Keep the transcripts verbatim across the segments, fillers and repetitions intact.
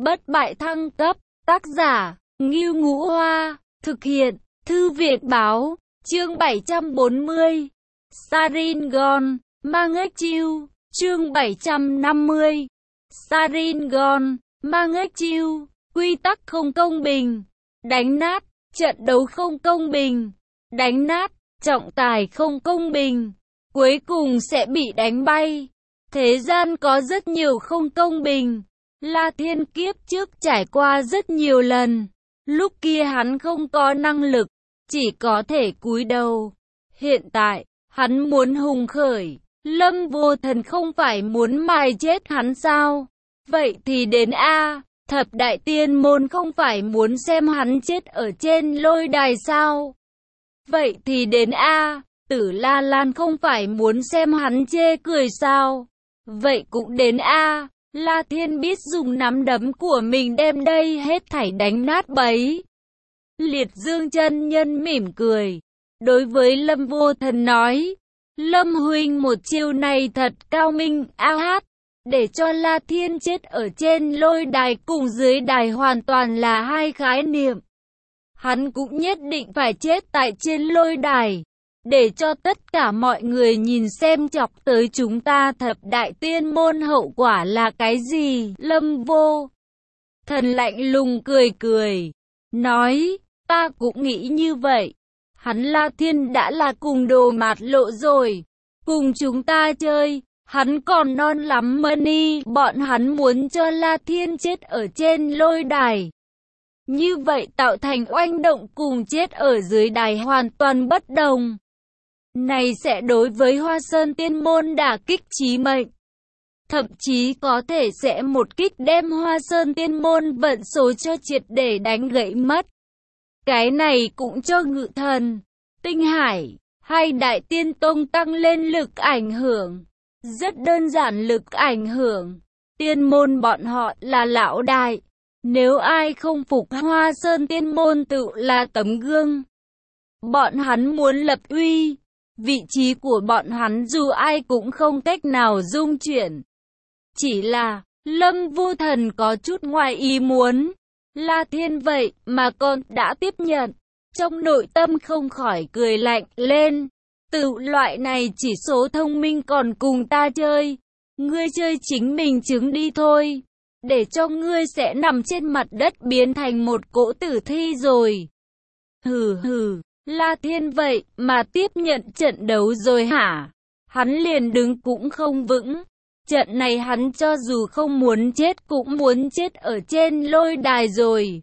Bất bại thăng cấp, tác giả, Ngưu Ngũ Hoa, thực hiện, Thư viện báo, chương bảy trăm bốn mươi, Saringon, Mangechiu, chương bảy trăm năm mươi, Saringon, Mangechiu, quy tắc không công bình, đánh nát, trận đấu không công bình, đánh nát, trọng tài không công bình, cuối cùng sẽ bị đánh bay. Thế gian có rất nhiều không công bình. La Thiên kiếp trước trải qua rất nhiều lần. Lúc kia hắn không có năng lực, chỉ có thể cúi đầu. Hiện tại, hắn muốn hùng khởi. Lâm Vô Thần không phải muốn mài chết hắn sao? Vậy thì đến A. Thập đại tiên môn không phải muốn xem hắn chết ở trên lôi đài sao? Vậy thì đến A. Tử La Lan không phải muốn xem hắn chê cười sao? Vậy cũng đến A. La Thiên biết dùng nắm đấm của mình đem đây hết thảy đánh nát bấy. Liệt Dương chân nhân mỉm cười. Đối với Lâm Vô Thần nói. Lâm huynh một chiêu này thật cao minh, a hát. Để cho La Thiên chết ở trên lôi đài cùng dưới đài hoàn toàn là hai khái niệm. Hắn cũng nhất định phải chết tại trên lôi đài. Để cho tất cả mọi người nhìn xem chọc tới chúng ta thập đại tiên môn hậu quả là cái gì. Lâm Vô Thần lạnh lùng cười cười. Nói, ta cũng nghĩ như vậy. Hắn La Thiên đã là cùng đồ mạt lộ rồi. Cùng chúng ta chơi, hắn còn non lắm money. Bọn hắn muốn cho La Thiên chết ở trên lôi đài. Như vậy tạo thành oanh động cùng chết ở dưới đài hoàn toàn bất đồng. Này sẽ đối với Hoa Sơn Tiên Môn đả kích chí mệnh. Thậm chí có thể sẽ một kích đem Hoa Sơn Tiên Môn vận số cho triệt để đánh gãy mất. Cái này cũng cho Ngự Thần, Tinh Hải, hay Đại Tiên Tông tăng lên lực ảnh hưởng. Rất đơn giản lực ảnh hưởng. Tiên môn bọn họ là lão đại. Nếu ai không phục Hoa Sơn Tiên Môn tự là tấm gương. Bọn hắn muốn lập uy. Vị trí của bọn hắn dù ai cũng không cách nào dung chuyển. Chỉ là, Lâm Vô Thần có chút ngoài ý muốn. La Thiên vậy mà con đã tiếp nhận. Trong nội tâm không khỏi cười lạnh lên. Từ loại này chỉ số thông minh còn cùng ta chơi. Ngươi chơi chính mình chứng đi thôi. Để cho ngươi sẽ nằm trên mặt đất biến thành một cỗ tử thi rồi. Hừ hừ. La Thiên vậy mà tiếp nhận trận đấu rồi hả? Hắn liền đứng cũng không vững. Trận này hắn cho dù không muốn chết cũng muốn chết ở trên lôi đài rồi.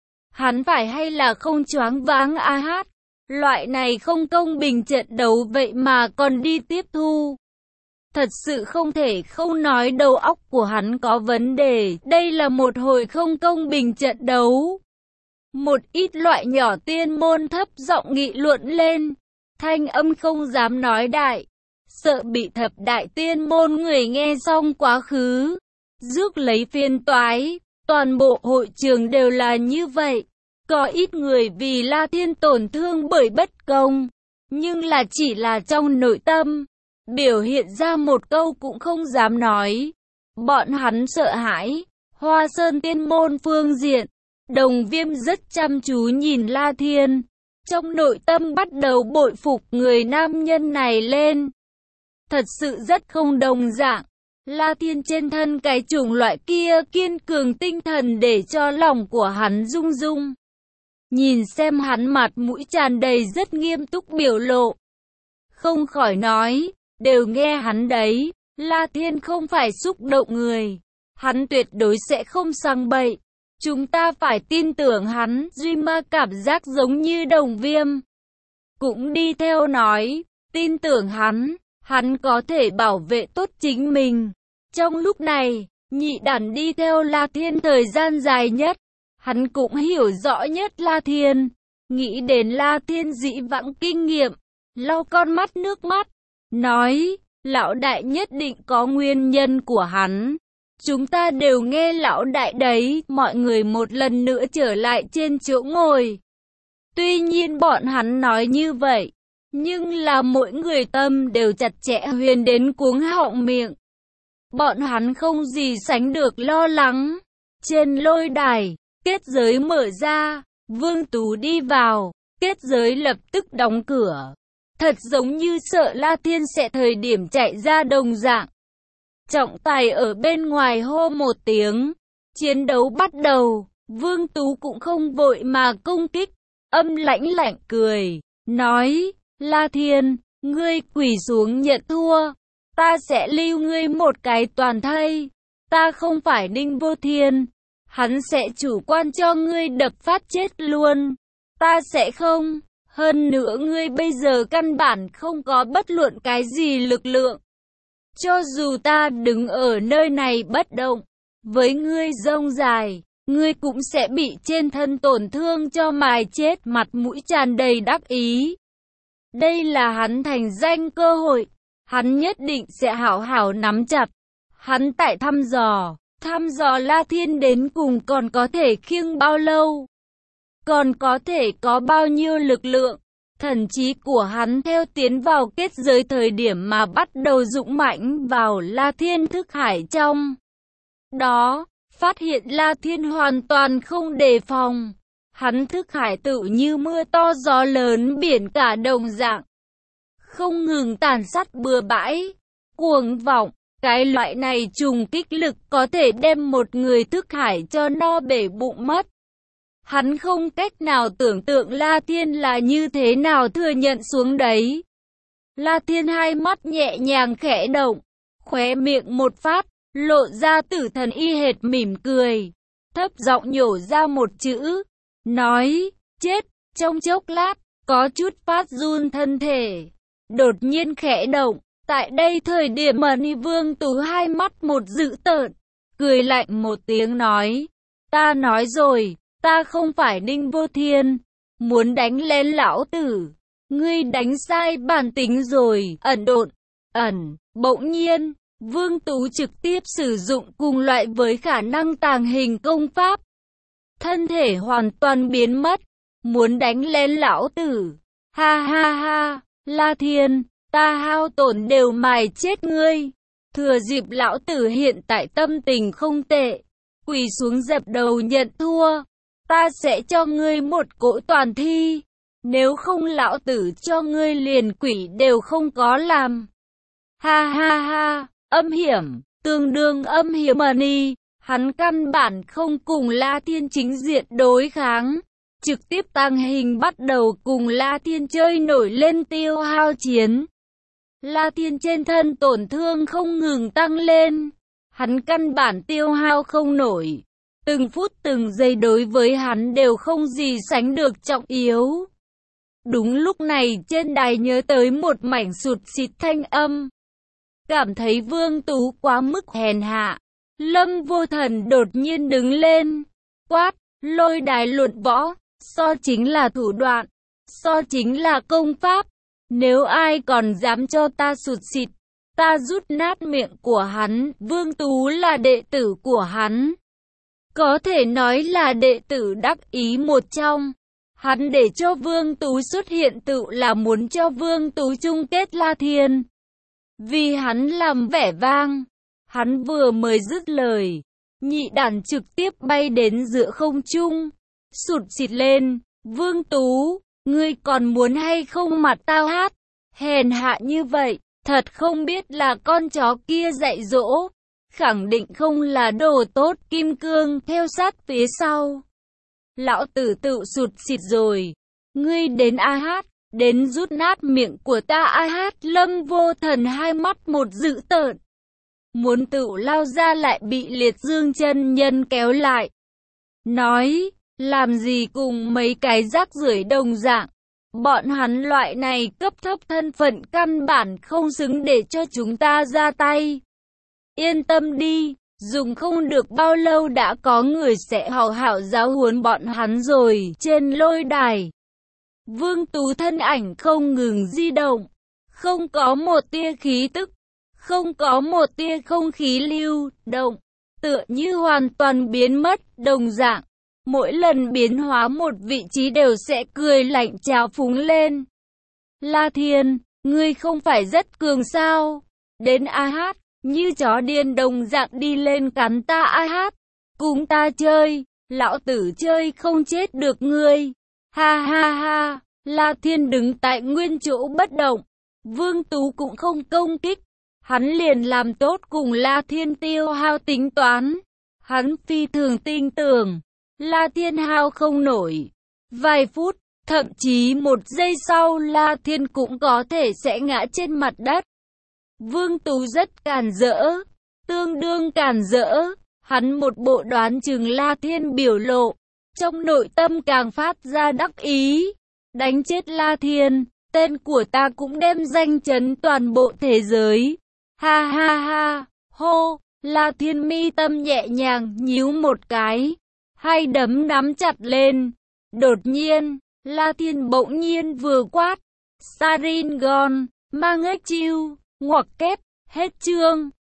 Hắn phải hay là không choáng váng a hát? Loại này không công bình trận đấu vậy mà còn đi tiếp thu. Thật sự không thể không nói đầu óc của hắn có vấn đề. Đây là một hồi không công bình trận đấu. Một ít loại nhỏ tiên môn thấp giọng nghị luận lên. Thanh âm không dám nói đại. Sợ bị thập đại tiên môn người nghe xong quá khứ. Rước lấy phiên toái. Toàn bộ hội trường đều là như vậy. Có ít người vì La Thiên tổn thương bởi bất công. Nhưng là chỉ là trong nội tâm. Biểu hiện ra một câu cũng không dám nói. Bọn hắn sợ hãi. Hoa Sơn Tiên Môn phương diện. Đồng Viêm rất chăm chú nhìn La Thiên. Trong nội tâm bắt đầu bội phục người nam nhân này lên. Thật sự rất không đồng dạng. La Thiên trên thân cái chủng loại kia kiên cường tinh thần để cho lòng của hắn rung rung. Nhìn xem hắn mặt mũi tràn đầy rất nghiêm túc biểu lộ. Không khỏi nói, đều nghe hắn đấy. La Thiên không phải xúc động người. Hắn tuyệt đối sẽ không sang bậy. Chúng ta phải tin tưởng hắn. Duy Ma cảm giác giống như Đồng Viêm. Cũng đi theo nói. Tin tưởng hắn. Hắn có thể bảo vệ tốt chính mình. Trong lúc này, nhị đản đi theo La Thiên thời gian dài nhất. Hắn cũng hiểu rõ nhất La Thiên. Nghĩ đến La Thiên dĩ vãng kinh nghiệm. Lau con mắt nước mắt. Nói, lão đại nhất định có nguyên nhân của hắn. Chúng ta đều nghe lão đại đấy. Mọi người một lần nữa trở lại trên chỗ ngồi. Tuy nhiên bọn hắn nói như vậy. Nhưng là mỗi người tâm đều chặt chẽ huyền đến cuống họng miệng. Bọn hắn không gì sánh được lo lắng. Trên lôi đài, kết giới mở ra, Vương Tú đi vào, kết giới lập tức đóng cửa. Thật giống như sợ La Thiên sẽ thời điểm chạy ra đồng dạng. Trọng tài ở bên ngoài hô một tiếng, chiến đấu bắt đầu. Vương Tú cũng không vội mà công kích, âm lãnh lạnh cười, nói, La Thiên, ngươi quỳ xuống nhận thua, ta sẽ lưu ngươi một cái toàn thây, ta không phải Ninh Vô Thiên, hắn sẽ chủ quan cho ngươi đập phát chết luôn, ta sẽ không, hơn nữa ngươi bây giờ căn bản không có bất luận cái gì lực lượng. Cho dù ta đứng ở nơi này bất động, với ngươi rông dài, ngươi cũng sẽ bị trên thân tổn thương cho mài chết, mặt mũi tràn đầy đắc ý. Đây là hắn thành danh cơ hội, hắn nhất định sẽ hảo hảo nắm chặt. Hắn tại thăm dò, thăm dò La Thiên đến cùng còn có thể khiêng bao lâu, còn có thể có bao nhiêu lực lượng. Thần trí của hắn theo tiến vào kết giới thời điểm mà bắt đầu dũng mãnh vào La Thiên thức hải trong. Đó, phát hiện La Thiên hoàn toàn không đề phòng. Hắn thức hải tự như mưa to gió lớn biển cả đồng dạng. Không ngừng tàn sát bừa bãi, cuồng vọng. Cái loại này trùng kích lực có thể đem một người thức hải cho no bể bụng mất. Hắn không cách nào tưởng tượng La Thiên là như thế nào thừa nhận xuống đấy. La Thiên hai mắt nhẹ nhàng khẽ động, khóe miệng một phát, lộ ra tử thần y hệt mỉm cười, thấp giọng nhổ ra một chữ, nói, chết, trong chốc lát, có chút phát run thân thể, đột nhiên khẽ động, tại đây thời điểm mà Ni Vương Tú hai mắt một dữ tợn, cười lạnh một tiếng nói, ta nói rồi, ta không phải Ninh Vô Thiên, muốn đánh lên lão tử, ngươi đánh sai bản tính rồi, ẩn độn, ẩn, bỗng nhiên. Vương Tú trực tiếp sử dụng cùng loại với khả năng tàng hình công pháp. Thân thể hoàn toàn biến mất. Muốn đánh lên lão tử. Ha ha ha, La Thiên, ta hao tổn đều mài chết ngươi. Thừa dịp lão tử hiện tại tâm tình không tệ. Quỳ xuống dập đầu nhận thua. Ta sẽ cho ngươi một cỗ toàn thi. Nếu không lão tử cho ngươi liền quỷ đều không có làm. Ha ha ha. Âm hiểm, tương đương âm hiểm Money, hắn căn bản không cùng La Thiên chính diện đối kháng, trực tiếp tăng hình bắt đầu cùng La Thiên chơi nổi lên tiêu hao chiến. La Thiên trên thân tổn thương không ngừng tăng lên, hắn căn bản tiêu hao không nổi, từng phút từng giây đối với hắn đều không gì sánh được trọng yếu. Đúng lúc này trên đài nhớ tới một mảnh sụt xịt thanh âm. Cảm thấy Vương Tú quá mức hèn hạ, Lâm Vô Thần đột nhiên đứng lên, quát, lôi đài luận võ, so chính là thủ đoạn, so chính là công pháp, nếu ai còn dám cho ta sụt xịt, ta rút nát miệng của hắn. Vương Tú là đệ tử của hắn, có thể nói là đệ tử đắc ý một trong. Hắn để cho Vương Tú xuất hiện tự là muốn cho Vương Tú chung kết La Thiên. Vì hắn làm vẻ vang, hắn vừa mới dứt lời, nhị đàn trực tiếp bay đến giữa không trung, sụt xịt lên, Vương Tú, ngươi còn muốn hay không mặt tao hát, hèn hạ như vậy, thật không biết là con chó kia dạy dỗ, khẳng định không là đồ tốt. Kim Cương theo sát phía sau, lão tử tự sụt xịt rồi, ngươi đến a hát. Đến rút nát miệng của ta a hát. Lâm Vô Thần hai mắt một dữ tợn, muốn tự lao ra lại bị Liệt Dương chân nhân kéo lại, nói, làm gì cùng mấy cái rác rưởi đồng dạng, bọn hắn loại này cấp thấp thân phận căn bản không xứng để cho chúng ta ra tay. Yên tâm đi, dùng không được bao lâu đã có người sẽ hảo hảo giáo huấn bọn hắn rồi. Trên lôi đài, Vương Tú thân ảnh không ngừng di động, không có một tia khí tức, không có một tia không khí lưu động, tựa như hoàn toàn biến mất đồng dạng. Mỗi lần biến hóa một vị trí đều sẽ cười lạnh trào phúng lên. La Thiên, ngươi không phải rất cường sao? Đến a hát, như chó điên đồng dạng đi lên cắn ta a hát. cùng ta chơi, lão tử chơi không chết được ngươi. Ha ha ha, La Thiên đứng tại nguyên chỗ bất động. Vương Tú cũng không công kích. Hắn liền làm tốt cùng La Thiên tiêu hao tính toán. Hắn phi thường tin tưởng. La Thiên hao không nổi. Vài phút, thậm chí một giây sau La Thiên cũng có thể sẽ ngã trên mặt đất. Vương Tú rất càn rỡ. Tương đương càn rỡ. Hắn một bộ đoán chừng La Thiên biểu lộ. Trong nội tâm càng phát ra đắc ý. Đánh chết La Thiên, tên của ta cũng đem danh chấn toàn bộ thế giới. Ha ha ha, hô, La Thiên mi tâm nhẹ nhàng nhíu một cái. Hai đấm nắm chặt lên. Đột nhiên, La Thiên bỗng nhiên vừa quát. Sharingan, mang ếch chiêu, ngoặc kép, hết chương.